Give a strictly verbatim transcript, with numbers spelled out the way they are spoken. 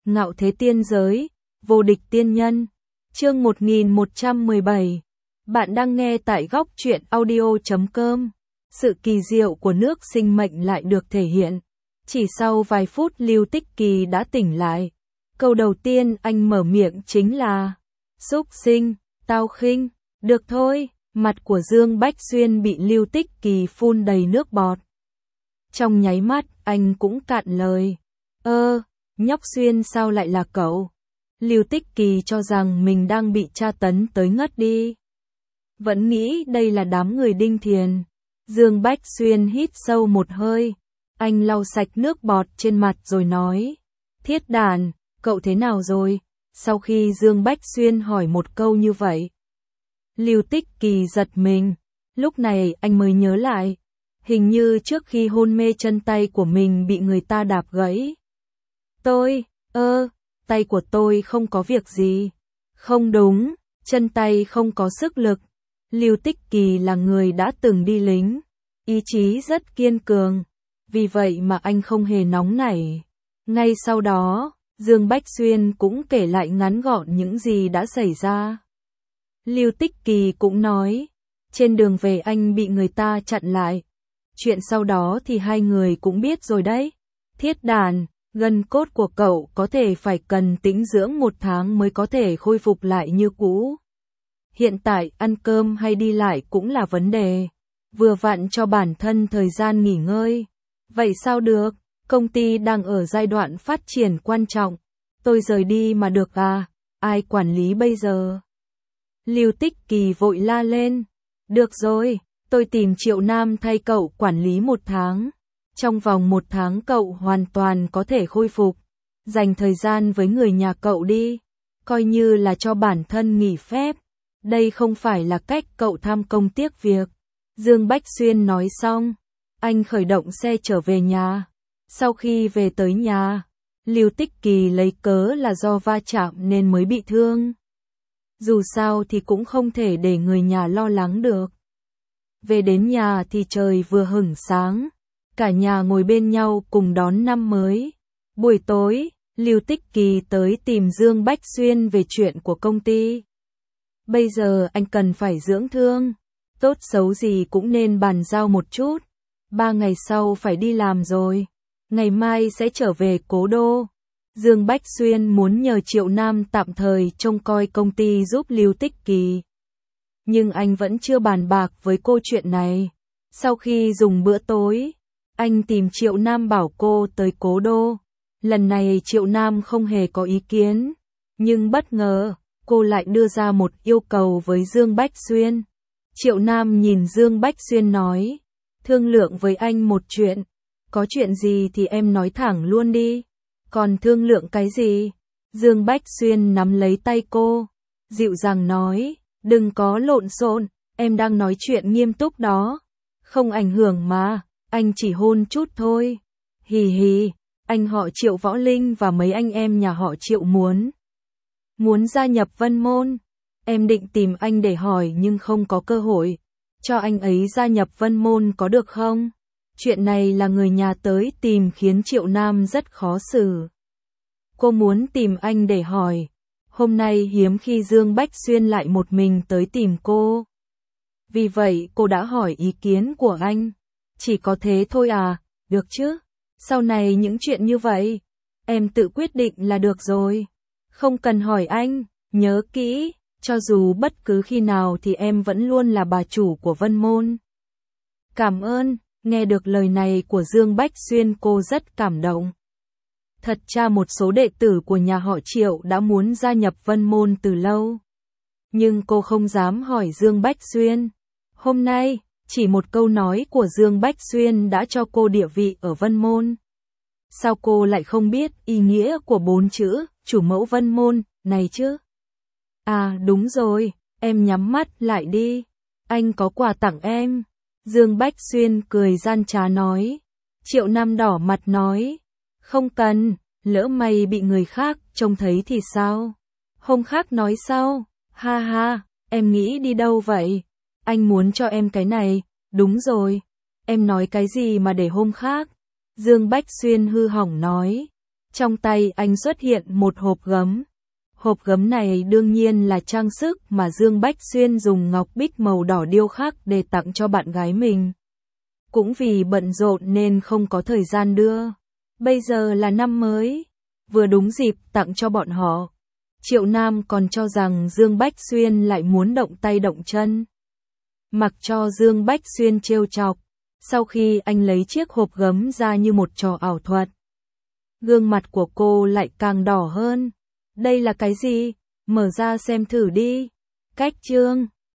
Ngạo thế tiên giới, vô địch tiên nhân. Chương một nghìn một trăm mười bảy. Bạn đang nghe tại góc truyện audio chấm com. Sự kỳ diệu của nước sinh mệnh lại được thể hiện. Chỉ sau vài phút Lưu Tích Kỳ đã tỉnh lại. Câu đầu tiên anh mở miệng chính là: "Súc sinh, tao khinh." Được thôi, mặt của Dương Bách Xuyên bị Lưu Tích Kỳ phun đầy nước bọt. Trong nháy mắt, anh cũng cạn lời. Ơ, nhóc Xuyên sao lại là cậu? Lưu Tích Kỳ cho rằng mình đang bị tra tấn tới ngất đi. Vẫn nghĩ đây là đám người Đinh Thiền. Dương Bách Xuyên hít sâu một hơi. Anh lau sạch nước bọt trên mặt rồi nói: "Thiết đàn, cậu thế nào rồi?" Sau khi Dương Bách Xuyên hỏi một câu như vậy, Lưu Tích Kỳ giật mình. Lúc này anh mới nhớ lại, hình như trước khi hôn mê chân tay của mình bị người ta đạp gãy. Tôi, ơ, tay của tôi không có việc gì. Không đúng, chân tay không có sức lực. Lưu Tích Kỳ là người đã từng đi lính, ý chí rất kiên cường, vì vậy mà anh không hề nóng nảy. Ngay sau đó, Dương Bách Xuyên cũng kể lại ngắn gọn những gì đã xảy ra. Lưu Tích Kỳ cũng nói, trên đường về anh bị người ta chặn lại. Chuyện sau đó thì hai người cũng biết rồi đấy. Thiết đàn, gân cốt của cậu có thể phải cần tĩnh dưỡng một tháng mới có thể khôi phục lại như cũ. Hiện tại ăn cơm hay đi lại cũng là vấn đề. Vừa vặn cho bản thân thời gian nghỉ ngơi. Vậy sao được, công ty đang ở giai đoạn phát triển quan trọng. Tôi rời đi mà được à, ai quản lý bây giờ? Lưu Tích Kỳ vội la lên. Được rồi, tôi tìm Triệu Nam thay cậu quản lý một tháng. Trong vòng một tháng cậu hoàn toàn có thể khôi phục. Dành thời gian với người nhà cậu đi. Coi như là cho bản thân nghỉ phép. Đây không phải là cách cậu tham công tiếc việc. Dương Bách Xuyên nói xong, anh khởi động xe trở về nhà. Sau khi về tới nhà, Lưu Tích Kỳ lấy cớ là do va chạm nên mới bị thương. Dù sao thì cũng không thể để người nhà lo lắng được. Về đến nhà thì trời vừa hửng sáng. Cả nhà ngồi bên nhau cùng đón năm mới. Buổi tối, Lưu Tích Kỳ tới tìm Dương Bách Xuyên về chuyện của công ty. Bây giờ anh cần phải dưỡng thương. Tốt xấu gì cũng nên bàn giao một chút. Ba ngày sau phải đi làm rồi. Ngày mai sẽ trở về cố đô. Dương Bách Xuyên muốn nhờ Triệu Nam tạm thời trông coi công ty giúp Lưu Tích Kỳ. Nhưng anh vẫn chưa bàn bạc với cô chuyện này. Sau khi dùng bữa tối, anh tìm Triệu Nam bảo cô tới cố đô. Lần này Triệu Nam không hề có ý kiến. Nhưng bất ngờ, cô lại đưa ra một yêu cầu với Dương Bách Xuyên. Triệu Nam nhìn Dương Bách Xuyên nói, thương lượng với anh một chuyện. Có chuyện gì thì em nói thẳng luôn đi. Còn thương lượng cái gì? Dương Bách Xuyên nắm lấy tay cô, dịu dàng nói, đừng có lộn xộn, em đang nói chuyện nghiêm túc đó. Không ảnh hưởng mà, anh chỉ hôn chút thôi. Hì hì, anh họ Triệu Võ Linh và mấy anh em nhà họ Triệu muốn. Muốn gia nhập Vân Môn. Em định tìm anh để hỏi nhưng không có cơ hội. Cho anh ấy gia nhập Vân Môn có được không? Chuyện này là người nhà tới tìm khiến Triệu Nam rất khó xử. Cô muốn tìm anh để hỏi. Hôm nay hiếm khi Dương Bách Xuyên lại một mình tới tìm cô. Vì vậy cô đã hỏi ý kiến của anh. Chỉ có thế thôi à, được chứ? Sau này những chuyện như vậy, em tự quyết định là được rồi. Không cần hỏi anh, nhớ kỹ, cho dù bất cứ khi nào thì em vẫn luôn là bà chủ của Vân Môn. Cảm ơn. Nghe được lời này của Dương Bách Xuyên cô rất cảm động. Thật ra một số đệ tử của nhà họ Triệu đã muốn gia nhập Vân Môn từ lâu. Nhưng cô không dám hỏi Dương Bách Xuyên. Hôm nay, chỉ một câu nói của Dương Bách Xuyên đã cho cô địa vị ở Vân Môn. Sao cô lại không biết ý nghĩa của bốn chữ, chủ mẫu Vân Môn, này chứ? À đúng rồi, em nhắm mắt lại đi. Anh có quà tặng em. Dương Bách Xuyên cười gian trá nói. Triệu Nam đỏ mặt nói. Không cần, lỡ mày bị người khác trông thấy thì sao? Hôm khác nói sau. Ha ha, em nghĩ đi đâu vậy? Anh muốn cho em cái này. Đúng rồi. Em nói cái gì mà để hôm khác? Dương Bách Xuyên hư hỏng nói. Trong tay anh xuất hiện một hộp gấm. Hộp gấm này đương nhiên là trang sức mà Dương Bách Xuyên dùng ngọc bích màu đỏ điêu khắc để tặng cho bạn gái mình. Cũng vì bận rộn nên không có thời gian đưa. Bây giờ là năm mới, vừa đúng dịp tặng cho bọn họ. Triệu Nam còn cho rằng Dương Bách Xuyên lại muốn động tay động chân. Mặc cho Dương Bách Xuyên trêu chọc, sau khi anh lấy chiếc hộp gấm ra như một trò ảo thuật, gương mặt của cô lại càng đỏ hơn. Đây là cái gì? Mở ra xem thử đi. Cách chương